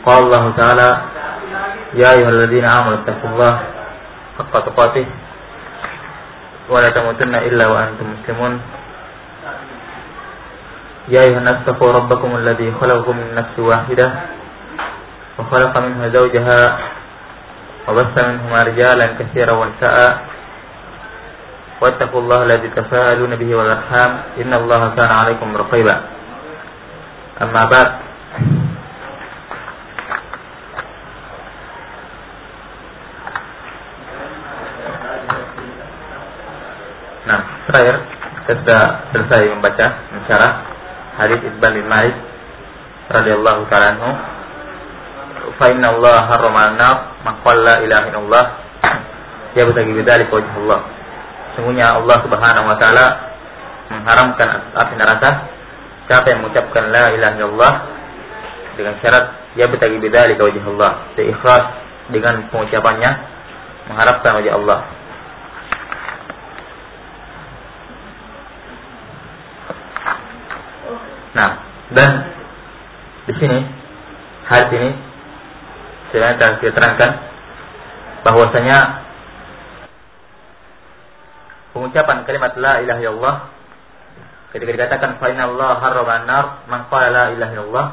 Qala Allah Ta'ala, ya ayyuhalladzina amanu taqullaha haqqa tuqatih wa la tamutunna illa wa antum muslimun. Ya ayyuhan nas taqu rabbakum alladzi khalaqakum min nafsin wahidah wa khalaqa minha zawjaha wa bassa minhuma rijalan katsiran wa nisaa. Wattaqullaha alladzi tasaaluna bihi wal arham innallaha kana 'alaikum raqiba. Amma ba'd. Nah, terakhir kita sudah selesai membaca mensyarah hadis Itban bin Malik radhiyallahu ta'ala anhu. Fa inna Allah harrama an-nar man qala la ilaha illallah yabtaghi bidzalika wajh Allah. Sungguhnya Allah Subhanahu wa taala mengharamkan api neraka siapa yang mengucapkan la ilaha illallah dengan syarat yabtaghi bidzalika wajh Allah, ikhlas dengan pengucapannya mengharapkan wajah Allah. Nah, dan di sini hadis ini saya kita terangkan bahwasanya pengucapan kalimat la ilaha illallah ketika dikatakan fa inna Allah harrama an-nar man qala la ilaha illallah,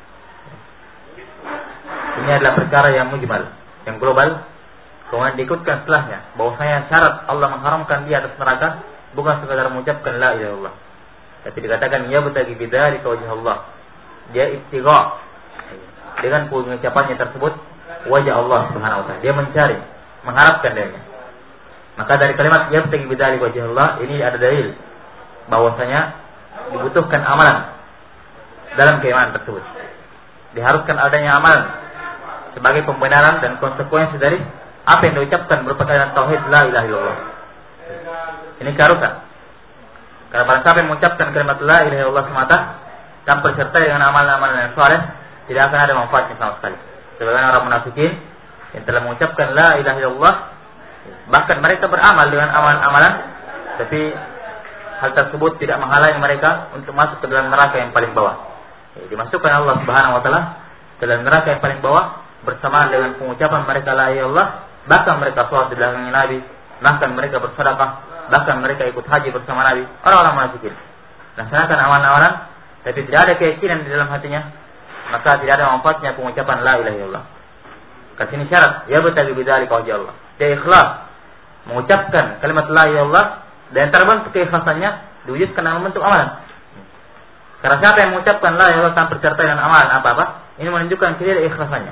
ini adalah perkara yang mujmal, yang global. Kemudian diikutkan setelahnya bahwasanya syarat Allah mengharamkan dia atas neraka bukan sekadar mengucapkan la ilaha illallah, tapi dikatakan ya bagi bidzalika wajh Allah, dia ibtigha dengan pengucapannya tersebut wajah Allah Subhanahu wa taala, dia mencari, mengharapkan darinya. Maka dari kalimat ya bagi bidzalika wajh Allah ini ada dalil bahwasanya dibutuhkan amalan dalam keimanan tersebut. Diharuskan adanya amalan sebagai pembenaran dan konsekuensi dari apa yang diucapkan berupa kalimat tauhid la ilaha illallah. Ini keharusan. Karena pada siapa yang mengucapkan kalimat la ilaha illallah semata tanpa disertai dengan amalan-amalan yang saleh, tidak akan ada manfaatnya sama sekali. Sebagaimana orang munafikin yang telah mengucapkan la ilaha illallah, bahkan mereka beramal dengan amalan-amalan, tapi hal tersebut tidak menghalangi mereka untuk masuk ke dalam neraka yang paling bawah. Dimasukkan Allah Subhanahu wa taala dalam neraka yang paling bawah bersamaan dengan pengucapan mereka la ilaha illallah, bahkan mereka salat di belakang Nabi, bahkan mereka bersedekah, bahkan mereka ikut haji bersama Nabi. Orang-orang munafikin laksanakan amalan-amalan tapi tidak ada keyakinan di dalam hatinya, maka tidak ada manfaatnya pengucapan la ilaha illallah. Kasih syarat ya bagi bidzalika wajh Allah, dia ikhlas mengucapkan kalimat la ilaha illallah dan terbentuk keikhlasannya diwujudkan dalam bentuk amalan. Karena siapa yang mengucapkan la ilaha illallah tanpa disertai dengan amalan apa-apa, ini menunjukkan ketidakikhlasannya,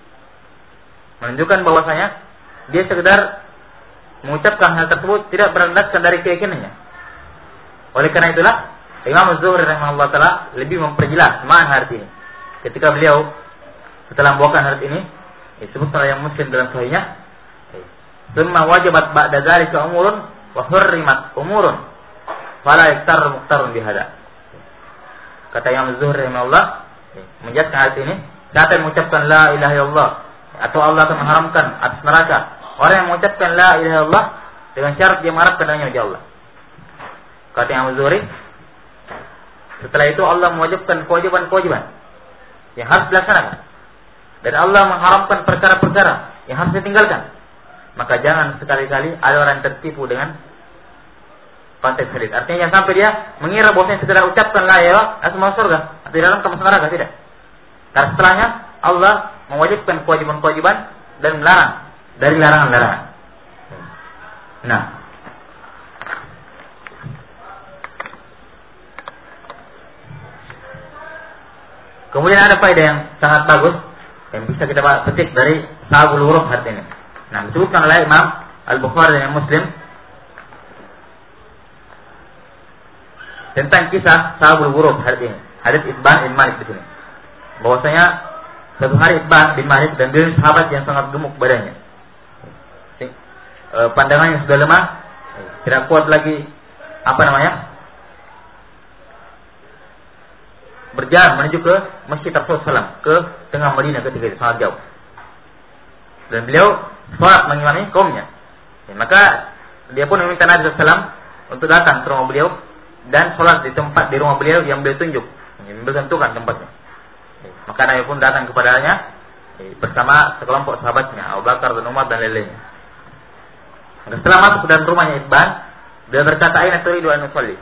menunjukkan bahwasanya dia sekedar mengucapkan hal tersebut tidak berlandaskan dari keyakinannya. Oleh karena itulah Imam Az-Zuhri rahimahullah taala lebih memperjelas makna hadis ini. Ketika beliau setelah membawakan hadis ini, disebut oleh yang Muslim dalam sahihnya, "Tsumma wajabat ba'da dzalika umurun wa hurrimat umurun fala yaktar muqtarun bihada." Kata Imam Az-Zuhri rahimahullah menjelaskan hadis ini, siapa yang mengucapkan la ilaha illallah atau Allah akan mengharamkan atas neraka orang yang mengucapkan la ilaha illallah dengan syarat dia mengharapkan dengannya wajah Allah. Kata Imam Az-Zuhri, setelah itu Allah mewajibkan kewajiban-kewajiban yang harus dilaksanakan, dan Allah mengharamkan perkara-perkara yang harus ditinggalkan. Maka jangan sekali-kali ada orang yang tertipu dengan konteks hadis. Artinya jangan sampai dia mengira bahwasanya setelah ucapkan la ilaha illallah langsung masuk surga atau di dalam masuk neraka, tidak. Karena setelahnya Allah mewajibkan kewajiban-kewajiban dan melarang dari larangan-larangan. Nah, kemudian ada faedah yang sangat bagus yang bisa kita petik dari Sahabul Huruf hadis ini. Nah, disebutkan oleh Imam Al-Bukhari dan Muslim tentang kisah Sahabul Huruf hadis ini. Hadis Itban bin Malik di sini. Bahwasanya suatu hari Itban bin Malik dan beliau sahabat yang sangat gemuk badannya. Pandangannya sudah lemah, tidak kuat lagi berjalan menuju ke Masjid Rasulullah SAW, ke tengah Madinah ketika itu sangat jauh. Dan beliau sholat mengimami kaumnya. Maka dia pun meminta Nabi SAW untuk datang ke rumah beliau dan sholat di tempat di rumah beliau yang beliau tunjuk, yang beliau tentukan tempatnya. Maka Nabi pun datang kepadanya bersama sekelompok sahabatnya Abu Bakar dan Umar dan lain-lainnya. Setelah masuk ke dalam rumahnya Itban, dia berkata, "Aina turidu an usalli?"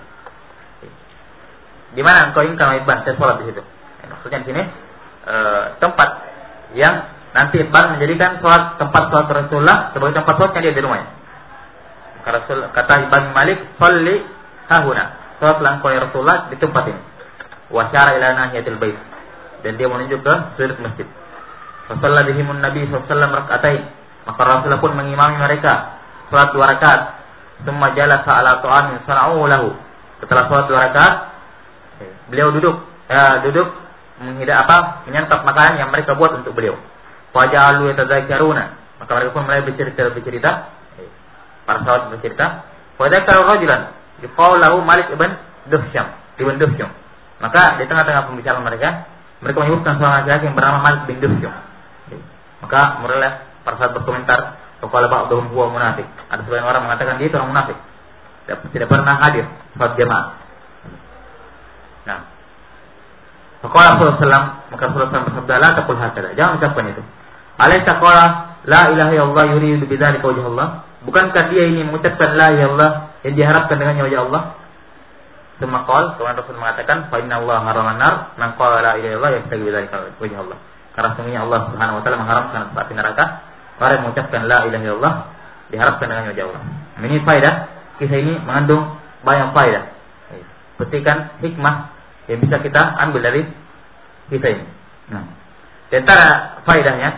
Di mana engkau inginkan Itban saya salat di situ? Maksudnya di sini tempat yang nanti Itban menjadikan tempat salat Rasulullah sebagai tempat salatnya dia di rumahnya. Kata Ibn Malik, "Shalli hahuna." Salatlah engkau ya Rasulullah di tempat ini. Wa syara ila nahiyatil bait. Dan dia menunjuk ke sudut masjid. Fasalla bihimun Nabi sallallahu alaihi wasallam rak'atain. Maka Rasulullah pun mengimami mereka salat 2 rakaat. Tsumma jalasa ala ta'amin sana'u lahu. Setelah salat 2 rakaat, beliau duduk menyantap makanan yang mereka buat untuk beliau. Faja'alu yatadzakaruna. Maka mereka pun mulai bercerita. Para sahabat bercerita. Fadzakara rajulan yuqalu lahu Malik ibn Duhsyam. Maka di tengah-tengah pembicaraan mereka menyebutkan seorang laki-laki yang bernama Malik bin Duhsyam. Maka mulailah para sahabat berkomentar, "Qala ba'dhum huwa munafik." Ada sebagian orang mengatakan dia itu orang munafik. Tidak pernah hadir salat jamaah. Nah, Faqala Rasulullah, maka Rasulullah bersabda, "La taqul hakada." Jangan ucapkan itu. Alaysa qala la ilaha illallah yuridu bidzalika wajh Allah? Bukankah dia ini mengucapkan la ilaha illallah yang diharapkan dengannya wajah Allah? Semakal, kemudian Rasul mengatakan, "Fa inna Allah haraman nar, man qala la ilaha illallah yabtaghi bidzalika wajh Allah." Karena sesungguhnya Allah Subhanahu wa taala mengharamkan api neraka orang yang mengucapkan la ilaha illallah diharapkan dengan wajah Allah. Ini faedah, kisah ini mengandung banyak faedah. Petikan hikmah yang bisa kita ambil dari kisah ini. Nah, di antara faedahnya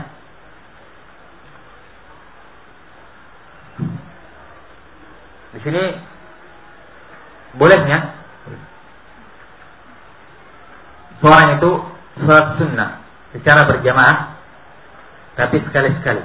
di sini bolehnya seorang itu sholat sunnah secara berjamaah, tapi sekali-sekali.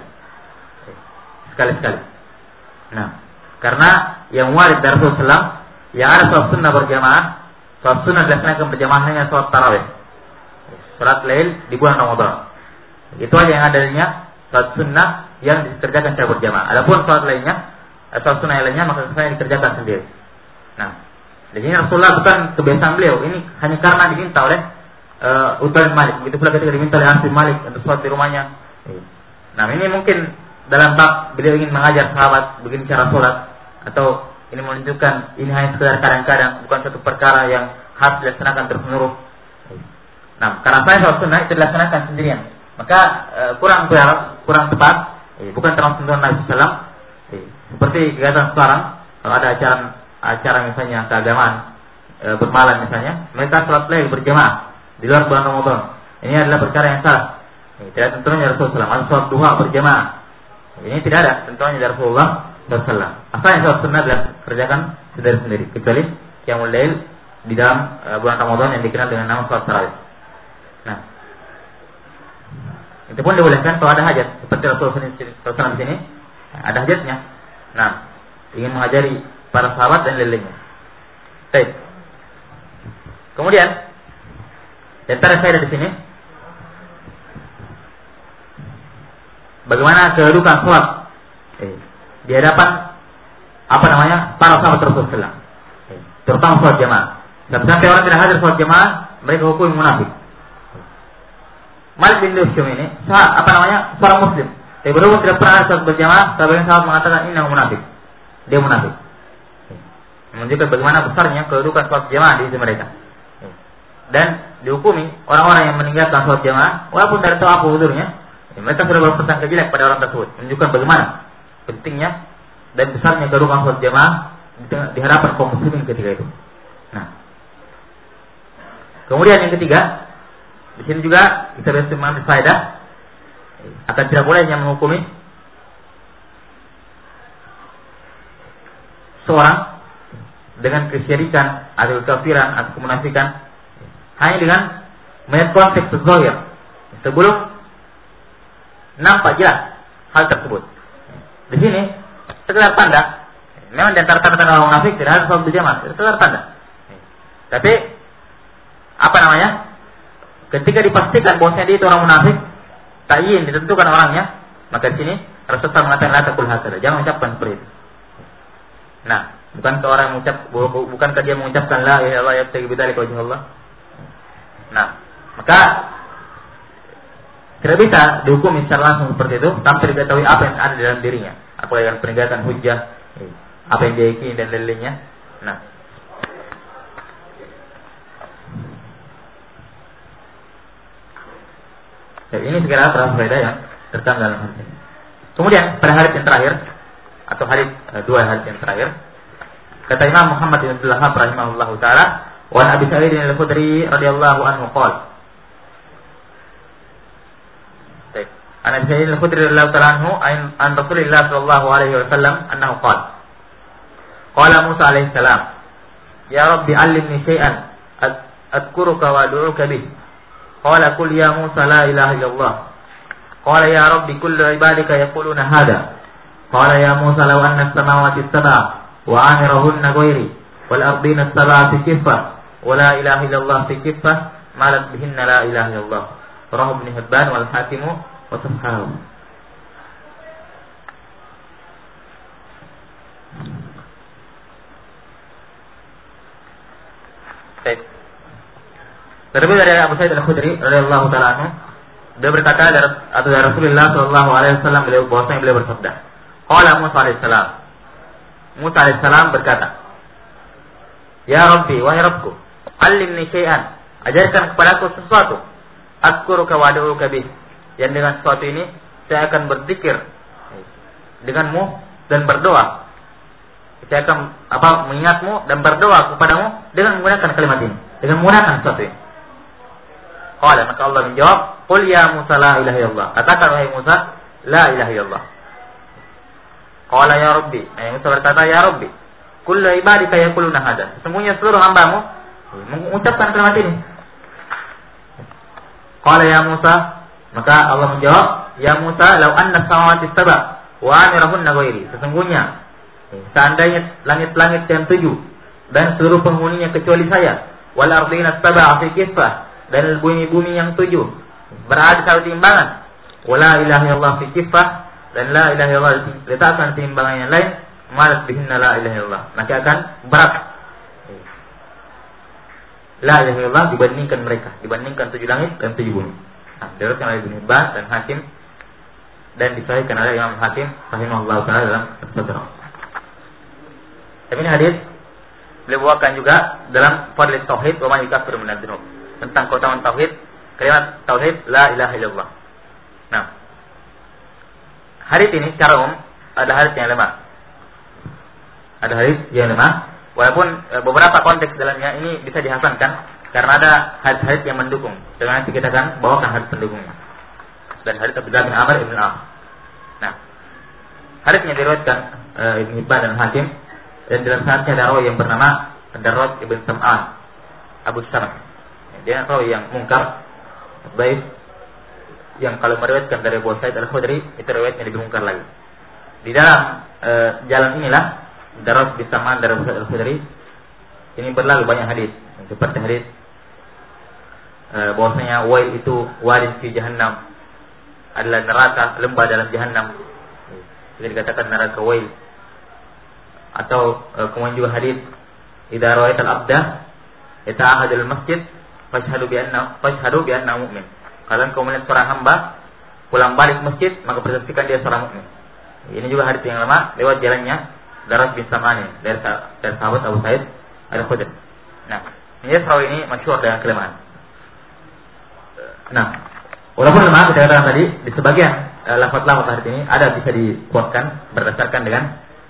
Nah, karena yang warid dari Rasulullah yang ada sholat sunnah berjamaah, sholat sunnah dilaksanakan berjamaah hanya sholat tarawih, sholat lail di bulan Ramadan. Itu aja yang adanya sholat sunnah yang dikerjakan secara berjamaah. Adapun sholat sunnah lainnya maka saya dikerjakan sendiri. Nah, di sini Rasulullah bukan kebiasaan beliau, ini hanya karena diminta oleh Utbah Malik. Begitu pula ketika diminta oleh Anas bin Malik untuk sholat di rumahnya. Nah, ini mungkin dalam bab beliau ingin mengajar sahabat begini cara sholat, atau ini menunjukkan ini hanya sekedar kadang-kadang, bukan satu perkara yang harus dilaksanakan terus-menerus. Nah, karena saya sholat sunnah itu dilaksanakan sendirian, maka kurang tepat, bukan termasuk sunnah Nabi Sallam. Seperti kegiatan sekarang, kalau ada acara misalnya keagamaan bermalam misalnya, mereka sholat lail berjamaah di luar bulan Ramadan. Ini adalah perkara yang salah. Tidak tentunya Rasulullah SAW. Sholat duha berjamaah, ini tidak ada tentunya dari Rasulullah SAW. Asalnya sholat sunnah dikerjakan sendiri, kecuali qiyamul lail di dalam bulan Ramadan yang dikenal dengan nama sholat tarawih. Nah, itu pun dibolehkan kalau ada hajat, seperti Rasulullah SAW di sini ada hajatnya. Nah, ingin mengajari para sahabat dan lain-lainnya. Baik. Kemudian, di antara faedah di sini, bagaimana kedudukan sholat di hadapan para sahabat Rasulullah, terutama sholat jamaah. Sampai orang tidak hadir sholat jamaah, mereka hukum munafik. Malik bin Duhsyam ini seorang Muslim, tapi berhubung tidak pernah sholat berjamaah, sebagian sahabat mengatakan ini munafik. Dia munafik. Menunjukkan bagaimana besarnya kedudukan sholat jamaah di sisi mereka. Dan dihukumi orang-orang yang meninggalkan sholat jamaah, walaupun tidak tahu apa udurnya, mereka sudah berprasangka jelek pada orang tersebut. Menunjukkan bagaimana pentingnya dan besarnya kedudukan sholat jamaah di hadapan kaum muslimin ketika itu. Nah, kemudian yang ketiga, di sini juga kita bisa mengambil faedah akan tidak bolehnya menghukumi seorang dengan kesyirikan atau kafiran atau kemunafikan hanya dengan melihat konteks zahir sebelum nampak jelas hal tersebut. Di sini sekedar tanda, memang di antara tanda-tanda orang munafik tidak ada sholat berjamaah, sekedar tanda. Tapi ketika dipastikan bahwasanya dia itu orang munafik, ta'yin ditentukan orangnya, maka di sini Rasulullah mengatakan la taqul hakada, jangan ucapkan seperti itu. Nah, bukankah dia mengucapkan la ilaha illallah yabtaghi bidzalika wajh Allah? Nah, maka Tidak bisa dihukumi secara langsung seperti itu tanpa diketahui apa yang ada dalam dirinya, apa yang penegakan hujjah, apa yang dia yakini dan lain-lainnya. Nah, jadi ini segera faedah yang terkandung dalam hadis ini. Kemudian pada hadis yang terakhir atau hadis dua hadis yang terakhir, kata Imam Muhammad bin Abdul Wahhab rahimahullahu taala, wa Abi Sa'id al-Khudri radhiyallahu anhu qala, An Abi Sa'id al-Khudri radhiyallahu ta'ala anhu an Rasulillah sallallahu alaihi wasallam annahu qala, qala Musa alaihi salam, ya Rabbi 'allimni shay'an adhkuruka wa ad'uka bih. Qala qul ya Musa la ilaha illallah. Qala ya Rabbi kullu ibadika yaquluna hadha. Qala ya Musa law anna as-samawati as-sab'a wa 'amirahunna ghairi wal ardina as-sab'a fi kiffah wa la ilaha illallah fi kiffah malat bihinna la ilaha illallah. Rawahu Ibnu Hibban wal Hakim wa sahahahu. Baik. Terlebih dari Abu Sa'id al-Khudri radhiyallahu ta'ala anhu, dia berkata dari Rasulullah sallallahu alaihi wasallam beliau bersabda, qala Musa alaihi salam. Musa alaihi salam berkata, ya Rabbi, wahai Rabbku, 'allimni syai'an, ajarkan kepadaku sesuatu, azkuruka wa ad'uka bih, yang dengan sesuatu ini saya akan berzikir denganmu dan berdoa. Saya akan mengingatmu dan berdoa kepadamu dengan menggunakan kalimat ini, dengan menggunakan sesuatu ini. Qala, maka Allah menjawab, qul ya Musa la ilaha illallah. Katakan wahai Musa, la ilaha illallah. Qala ya Rabbi, Musa berkata, ya Rabbi, kullu ibadika yaquluna hadza. Sesungguhnya seluruh hamba-Mu mengucapkan kalimat ini. Qala ya Musa, maka Allah menjawab, ya Musa, law anna samawati sab'a wa amirahunna ghairi. Sesungguhnya seandainya langit-langit yang 7 dan seluruh penghuninya kecuali saya, wal ardina sab'a fi kiffah, dan bumi-bumi yang 7 berada satu timbangan, wala ilaha illallah fi kiffah, dan la ilaha illallah diletakkan timbangan yang lain, malat bihinna la ilaha illallah, maka akan berat la ilaha illallah dibandingkan mereka, dibandingkan 7 langit dan 7 bumi. Nah, diriwayatkan oleh Ibnu Hibban dan Hakim dan disahihkan oleh Imam Hakim rahimahullah taala dalam Al-Fatihah. Tapi ini hadis beliau bawakan juga dalam Fadlul Tauhid wa ma yukaffiru minadz dzunub, tentang keutamaan tauhid, kalimat tauhid la ilaha illallah. Nah, hadis ini secara umum ada hadis yang lemah. Ada hadis yang lemah, walaupun beberapa konteks dalamnya ini bisa dihasankan karena ada hadis-hadis yang mendukung. Dengan nanti kita akan bawakan hadis pendukungnya. Dan hadis Abdullah bin Amr ibn As. Nah, hadisnya diriwayatkan Ibnu Hibban dan Hakim, dan dalam sanadnya ada rawi yang bernama Darraj ibn Sam'an Abu Syarh. Dia rawi yang mungkar, baik, yang kalau meriwayatkan dari Abu Sa'id al-Khudri itu riwayatnya lebih mungkar lagi. Di dalam jalan inilah Darraj bin Sam'an dari Abu Sa'id al-Khudri ini berlalu banyak hadis, seperti hadis bahwasanya Wail itu wadin fi jahannam, adalah neraka, lembah dalam jahannam. Jadi dikatakan neraka Wail. Atau kemudian juga hadis idza ra'aital abda yata'ahadul masjid fashhadu bi anna mu'min. Kalau engkau melihat seorang hamba pulang balik masjid, maka persaksikan dia seorang mukmin. Ini juga hadis yang lama lewat jalannya Darraj bin Sam'an dari sahabat Abu Sa'id al-Khudri. Nah, ini perawi ini masyhur dengan kelemahan. Nah, walaupun lemah kita katakan tadi, di sebagian lafaz-lafaz hadis ini ada bisa dikuatkan berdasarkan dengan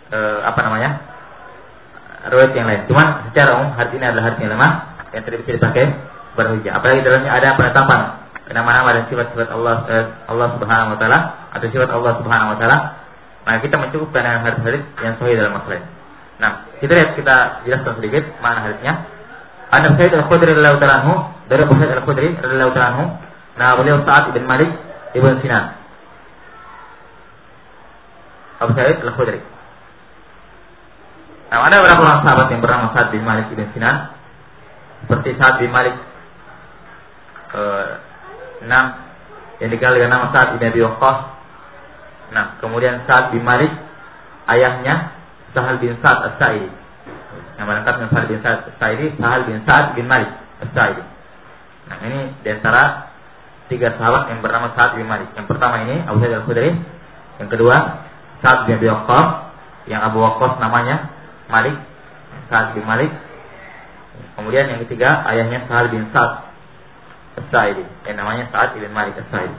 riwayat yang lain. Cuman secara umum hadis ini adalah hadis yang lemah yang tidak bisa dipakai berhujjah. Apalagi dalamnya ada penetapan nama-nama dan sifat-sifat Allah Subhanahu wa taala atau sifat Allah Subhanahu wa taala. Nah, kita mencukupkan dengan hadis-hadis yang sahih dalam masalah ini. Nah, kita jelaskan sedikit makna hadisnya. Abu Sa'id al-Khudri radhiyallahu ta'ala anhu, dari Abu Sa'id al-Khudri radhiyallahu ta'ala anhu, nah beliau Sa'ad bin Malik ibn Sinan. Abu Sa'id al-Khudri. Nah, ada beberapa orang sahabat yang bernama Sa'ad bin Malik ibn Sinan, seperti Sa'ad bin Malik 6 yang dikenal dengan nama Sa'ad bin Abi Waqqas. Nah, kemudian Sa'ad bin Malik, ayahnya Sahal bin Sa'ad as-Sa'idi. Yang lengkapnya Sahal bin Sa'ad as-Sa'idi, Sahal bin Sa'ad bin Malik as-Sa'idi. Nah, ini di antara 3 3 sahabat yang bernama Sa'ad bin Malik. Yang pertama ini Abu Sa'id Al-Khudri, yang kedua Sa'ad bin Abi Waqqas, yang Abu Waqqas namanya Malik, Sa'ad bin Malik. Kemudian yang ketiga ayahnya Sahal bin Sa'ad As-Sa'idi, yang namanya Sa'ad bin Malik As-Sa'idi.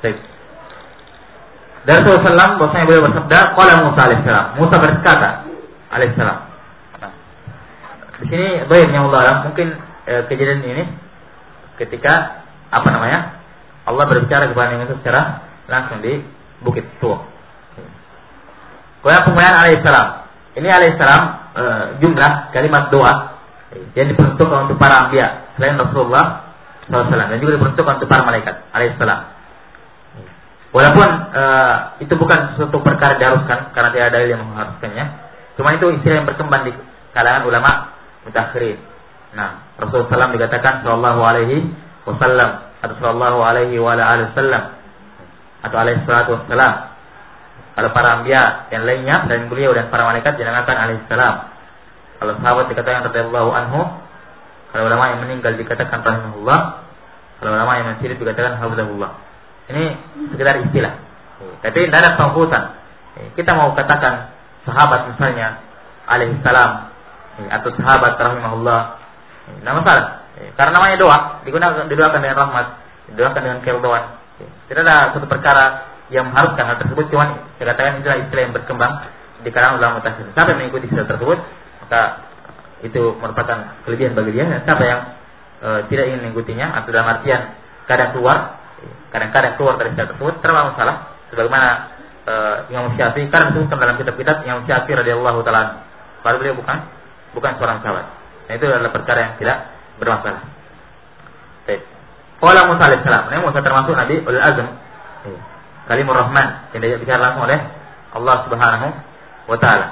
Dari Rasulullah SAW bahwasanya beliau bersabda, qala Musa alaihissalam, Musa berkata alaihissalam. Nah, di sini baiknya Allah mungkin kejadian ini ketika Allah berbicara kepada Nabi Musa secara langsung di Bukit Tur. Kemudian penggunaan alaihissalam. Ini alaihissalam jumlah kalimat doa yang diperuntukkan untuk para anbiya selain Rasulullah SAW, dan juga diperuntukkan untuk para malaikat alaihissalam. Walaupun itu bukan suatu perkara diharuskan karena tidak ada dalil yang mengharuskannya, cuma itu istilah yang berkembang di kalangan ulama mutakhirin. Nah, Rasulullah SAW dikatakan sallallahu alaihi wasallam atau sallallahu alaihi wa alihi wasallam atau alaihi salatu wassalam. Kalau para anbiya yang lainnya dan beliau dan para malaikat dinamakan alaihi salam. Kalau sahabat dikatakan radhiyallahu anhu, kalau ulama yang meninggal dikatakan rahimahullah, kalau ulama yang masih hidup dikatakan hafizahullah. Ini sekedar istilah. Tapi tidak ada pengkhususan. Kita mau katakan sahabat misalnya alaihi salam atau sahabat rahimahullah, tidak masalah. Karena namanya doa, didoakan dengan rahmat, didoakan dengan keridhaan. Tidak ada suatu perkara yang mengharuskan hal tersebut, cuma saya katakan istilah yang berkembang di kalangan ulama tafsir. Siapa yang mengikuti istilah tersebut, maka itu merupakan kelebihan bagi dia. Dan siapa yang tidak ingin mengikutinya atau dalam artian kadang-kadang keluar dari istilah tersebut, terlalu masalah. Sebagaimana Imam Syafi'i, karena disebutkan dalam kitab-kitab Imam Syafi'i radhiyallahu taala, kalau beliau bukan seorang sahabat. Nah, itu adalah perkara yang tidak bermasalah. Baik. Qala Musa alaihissalam. Ini Musa termasuk Nabi ulul azm, Kalimur Rahman, yang dibicara langsung oleh Allah Subhanahu wa taala.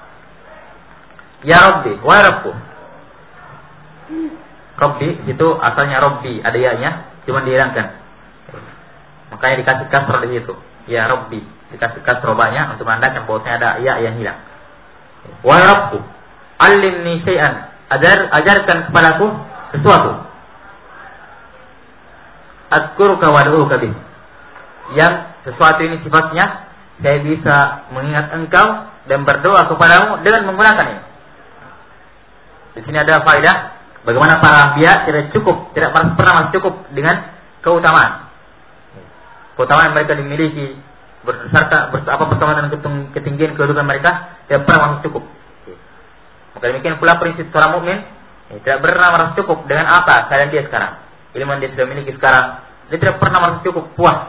Ya Rabbi, wa Rabbu. Rabbi itu asalnya Rabbi, ada ya-nya, cuma dihilangkan. Makanya dikasih kasrah di situ. Ya Rabbi, dikasih kasrah banyak untuk menandakan bahwasanya ada ya yang hilang. Wa Rabbu, allimni syai'an. Ajarkan kepadaku sesuatu. Azkuruka wa ad'uka bih. Yang sesuatu ini sifatnya saya bisa mengingat engkau dan berdoa kepadamu dengan menggunakan ini. Di sini ada faedah bagaimana para anbiya tidak pernah cukup dengan keutamaan. Keutamaan yang mereka dimiliki bersama dengan ketinggian kedudukan mereka tidak pernah masuk cukup. Maka demikian pula prinsip seorang mukmin tidak pernah merasa cukup dengan apa keadaan dia sekarang. Ilmu yang dia sudah miliki sekarang, dia tidak pernah merasa cukup puas.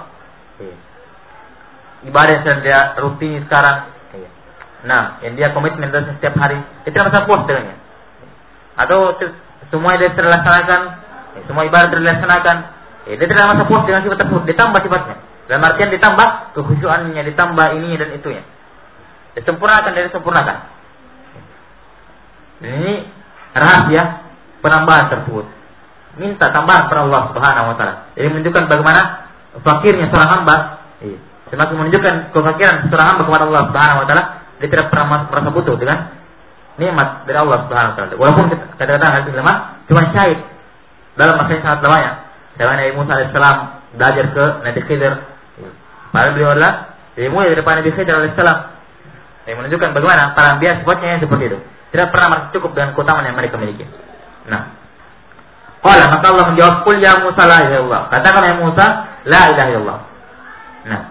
Ibadah yang sudah dia rutin sekarang, nah, yang dia komitmen dalam setiap hari, dia tidak merasa puas dengannya. Atau semua yang dia terlaksanakan, semua ibadah terlaksanakan, dia tidak merasa puas dengan sifat tersebut. Ditambah sifatnya, dalam artian ditambah kekhusyuannya, ditambah ini dan itunya. Disempurnakan. Dan ini rahasia penambahan tersebut. Minta tambahan kepada Allah Subhanahu wa taala. Jadi menunjukkan bagaimana fakirnya seorang hamba. Semakin menunjukkan kefakiran seorang hamba kepada Allah Subhanahu wa taala, dia tidak pernah merasa butuh dengan nikmat dari Allah Subhanahu wa taala. Walaupun kadang-kadang hal itu lemah, cuma syahid dalam masa yang sangat lamanya. Saya Nabi Musa alaihissalam belajar ke Nabi Khidir. Padahal beliau adalah lebih mulia daripada Nabi Khidir alaihissalam. Yang menunjukkan bagaimana para anbiya sifatnya yang seperti itu. Tidak pernah merasa cukup dengan keutamaan yang mereka miliki. Nah, qala, maka Allah menjawab, qul ya Musa la ilaha illallah. Katakan ya Musa, la ilaha illallah. Nah,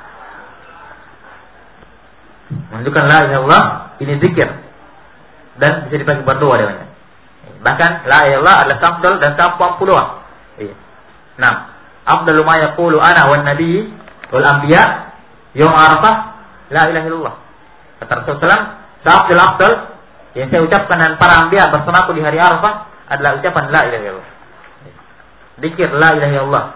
menunjukkan la ilaha illallah ini zikir dan bisa dipakai berdoa dengannya. Bahkan la ilaha illallah adalah afdal dan tampu doa. Nah, afdalu ma yaqulu ana wan nabi wal anbiya yaum Arafah la ilaha illallah. Kata Rasulullah, afdal yang saya ucapkan dan para anbiya bersamaku di hari Arafah adalah ucapan la ilaha illallah. Zikir la ilaha illallah.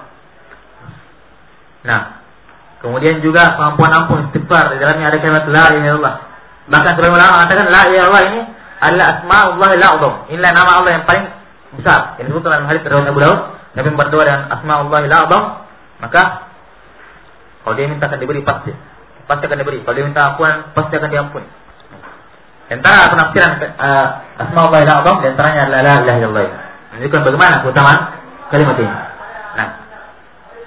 Nah, kemudian juga pengampunan ampun istighfar, di dalamnya ada kalimat la ilaha illallah. Bahkan sebagian ulama mengatakan la ilaha illallah ini adalah asma'ullahil a'zam. Inilah nama Allah yang paling besar. Yang disebutkan dalam hadis riwayat Abu Daud, Nabi berdoa dengan asma'ullahil a'zam, maka kalau dia minta akan diberi pasti akan diberi. Kalau dia minta ampunan pasti akan diampuni. Antara penafsiran asma'ullahil a'zam di antaranya adalah la ilaha illallah. Menunjukkan bagaimana keutamaan kalimat ini. Nah,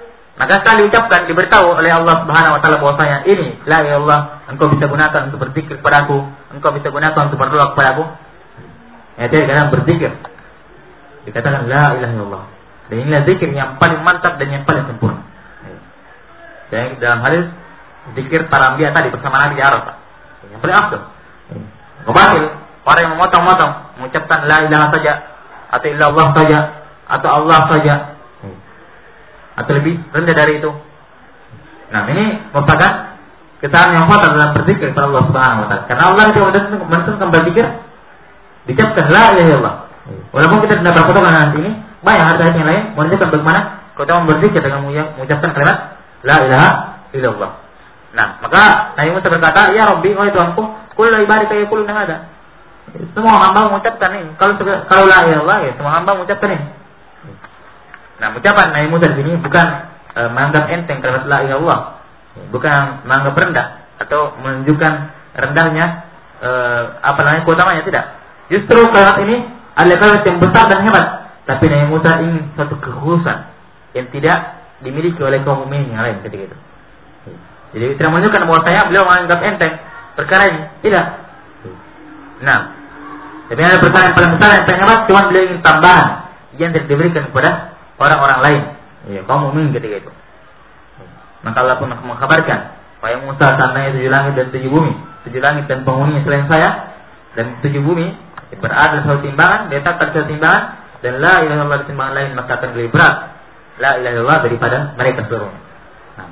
Maka sekali ucapkan diberitahu oleh Allah Subhanahu wa taala bahwasanya ini la ilaha illallah, engkau bisa gunakan untuk berzikir kepadaku, engkau bisa gunakan untuk berdoa kepadaku. Ya, dia kadang berzikir. Dikatakan la ilaha illallah. Dan inilah zikir yang paling mantap dan yang paling sempurna. Jadi dalam hadis zikir para anbiya tadi bersama Nabi di Arafah. Yang paling afdal. Kebatil orang yang memotong-motong mengucapkan la ilaha saja atau illallah saja atau Allah saja atau lebih rendah dari itu. Nah, ini merupakan kesalahan yang fatal dalam berzikir kepada Allah Subhanahu wa taala. Karena Allah tidak menentukan berzikir diucapkan la ilaha illallah. Walaupun kita tidak berpotongan nanti ini, banyak hadis yang lain menunjukkan bagaimana keutamaan berzikir dengan mengucapkan kalimat la ilaha illallah. Nah, maka Nabi Musa berkata, "Ya Rabbi, wahai Tuhanku, kullu ibadika yaquluna hada." Semua hamba mengucapkan ini. Kalau la ilaha illallah, ya semua hamba mengucapkan ini. Nah, ucapan Nabi Musa di sini bukan menganggap enteng kalimat la ilaha illallah, bukan menganggap rendah atau menunjukkan rendahnya keutamanya, tidak. Justru kalimat ini adalah kalimat yang besar dan hebat. Tapi Nabi Musa ingin satu kekhususan yang tidak dimiliki oleh kaum mukminin yang lain ketika itu. Jadi tidak menunjukkan bahwasanya beliau menganggap enteng perkara ini, tidak. Nah, tapi ada perkara yang paling besar yang paling hebat, cuma beliau ingin tambahan yang tidak diberikan kepada orang-orang lain, ya, kaum mukminin ketika itu. Maka Allah pun mengkabarkan, wahai Musa, seandainya 7 langit dan 7 bumi, 7 langit dan penghuninya selain saya, dan 7 bumi berada dalam satu timbangan, diletakkan satu timbangan, dan la ilaha illallah di timbangan lain, maka akan lebih berat la ilaha illallah daripada mereka seluruhnya. Nah.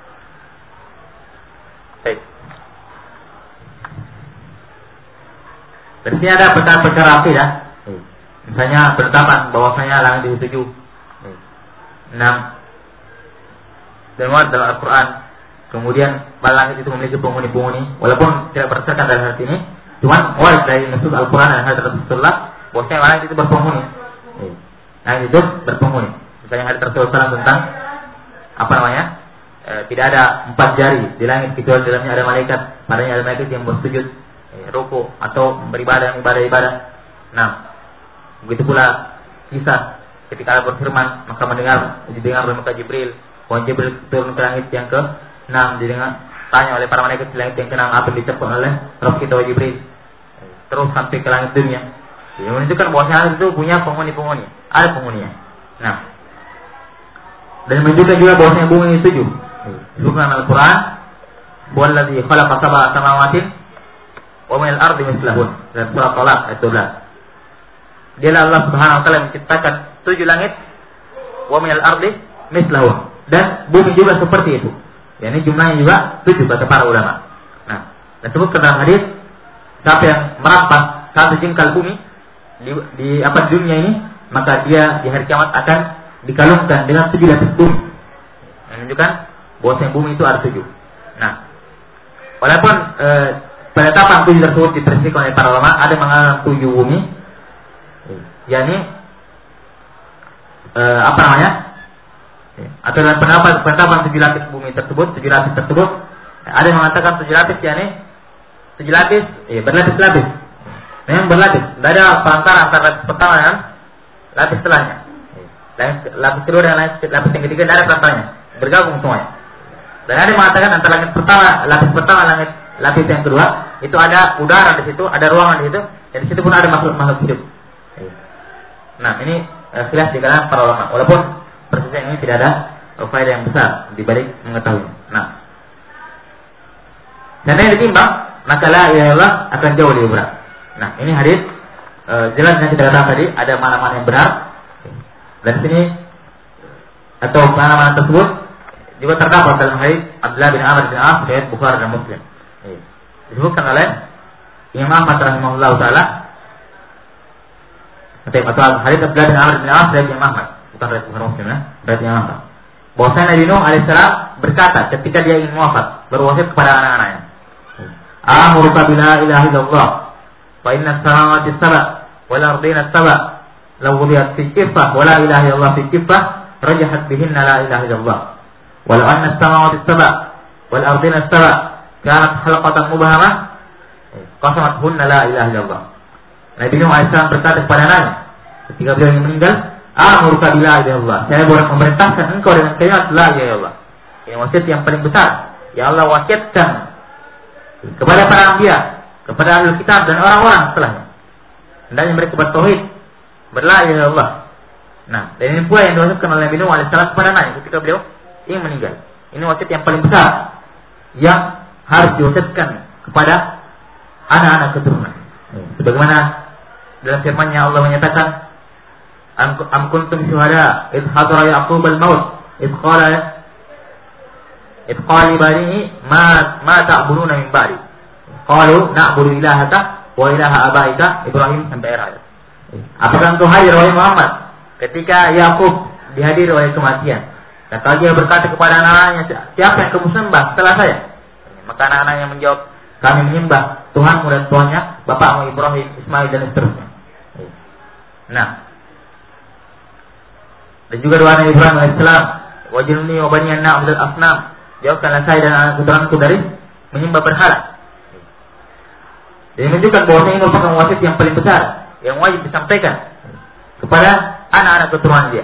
Baik. Di sini ada perkara-perkara akidah. Misalnya penetapan bahwasanya langit itu 7, 6, dan dalam Al-Quran. Kemudian langit itu memiliki penghuni-penghuni, walaupun tidak berdasarkan dari hal ini, cuman waris dari nusus Al-Quran dan hadis Rasulullah bahwasanya langit itu berpenghuni. Langit itu berpenghuni. Misalnya hadis Rasulullah tentang tidak ada 4 jari di langit kecuali dalamnya ada malaikat, padanya ada malaikat yang bersujud, ruku atau beribadah ibadah. Nah, begitu pula kisah ketika Allah berfirman, maka didengar oleh Malaikat Jibril, bahwa Jibril turun ke langit yang ke-6, tanya oleh para malaikat di langit yang ke-6 apa yang diucapkan oleh Rabb kita Jibril, terus sampai ke langit dunia. Yang menunjukkan bahwa langit itu punya penghuni-penghuni, ada penghuninya. Nah, dan menunjukkan juga bahwasanya bumi itu 7. Disebutkan Al-Quran, "Huwallazi khalaqa sab'a samawati wa minal ardi mislahun." Dalam surah Talaq ayat 12. Dialah Allah Subhanahu wa taala menciptakan 7 langit, wa minal ardi mislahun, dan bumi juga seperti itu. Ya, ini jumlahnya juga 7 kata para ulama. Nah, disebutkan dalam hadis, siapa yang merampas 1 jengkal bumi di dunia ini, maka dia di hari kiamat akan dikalungkan dengan 7 lapis bumi. Yang menunjukkan bahwa bumi itu ada 7. Nah, walaupun penetapan 7 tersebut diperselisihkan oleh para ulama, ada yang mengatakan 7 bumi, yakni atau dalam penetapan 7 lapis bumi tersebut, 7 lapis tersebut, ada yang mengatakan 7 lapis, yakni 7 lapis, berlapis-lapis. Memang berlapis, tidak ada perantara antara lapis pertama dengan lapis setelahnya. Lapis kedua dan lapis yang ketiga tidak ada perantaranya, bergabung semuanya. Dan ada yang mengatakan antara lapis pertama, lapis yang kedua, itu ada udara di situ, ada ruangan di situ, dan di situ pun ada makhluk hidup. Nah, ini khilaf di kalangan para ulama. Walaupun persisnya ini tidak ada faedah yang besar di balik mengetahui. Nah, dan yang ditimbang, maka la ilaha illallah akan jauh lebih berat. Nah, ini hadis jelas yang kita katakan tadi, ada mana-mana yang benar. Dan sini atau mana-mana tersebut juga terdapat dalam hadis Abdullah bin Amr bin As riwayat Bukhari dan Muslim. Disebutkan oleh Imam Ahmad rahimahullah taala. Atau hadis Abdullah bin Amr bin As riwayat Imam Ahmad, bukan riwayat Bukhari Muslim, riwayat Imam Ahmad. Bahwasanya Nabi Nuh alaihissalam berkata ketika dia ingin wafat, berwasiat kepada anak-anaknya, "Amuruka bila ilaha illallah, fa inna as-samawati as-sab'a wal ardina as-sab'a law wudiyat fi kiffah wa la ilaha illallah fi kiffah rajahat bihinna la ilaha illallah. Walau anna as-samawati as-sab'a wal ardina as-sab'a kanat halqatan mubhamah qasamathunna la ilaha illallah." Nabi Nuh alaihissalam berkata kepada anaknya ketika beliau ingin meninggal, amuruka bi la ilaha illallah. Saya boleh memerintahkan engkau dengan kalimat la ilaha illallah. Ini wasiat yang paling besar yang Allah wasiatkan kepada para anbiya, kepada ahli kitab dan orang-orang setelahnya. Hendaknya mereka bertauhid, berla ilaha illallah. Nah, dan ini pula yang diwasiatkan oleh Nabi Nuh alaihissalam kepada anaknya ketika beliau ingin meninggal. Ini wasiat yang paling besar yang harus diwasiatkan kepada anak-anak keturunan. Sebagaimana dalam firman-Nya Allah menyatakan, am kuntum syuhada id hadara yaqub al-maut id qala li banihi ma ta'buduna min ba'di qalu na'budu ilahaka wa ilaha abaika Ibrahim sampai ayat. Apakah engkau hadir wahai Muhammad ketika Yakub dihadiri oleh kematian dan dia berkata kepada anak-anaknya, siapa yang kamu sembah setelah saya? Maka anak-anaknya menjawab, kami menyembah Tuhanmu dan Tuhannya bapakmu Ibrahim, Ismail dan seterusnya. Nah, dan juga doa Nabi Ibrahim alaihissalam, wajilni wa bani na'budul asnam, jauhkanlah saya dan anak keturunanku dari menyembah berhala. Jadi menunjukkan bahwa ini merupakan wasiat yang paling besar yang wajib disampaikan kepada anak-anak keturunan dia.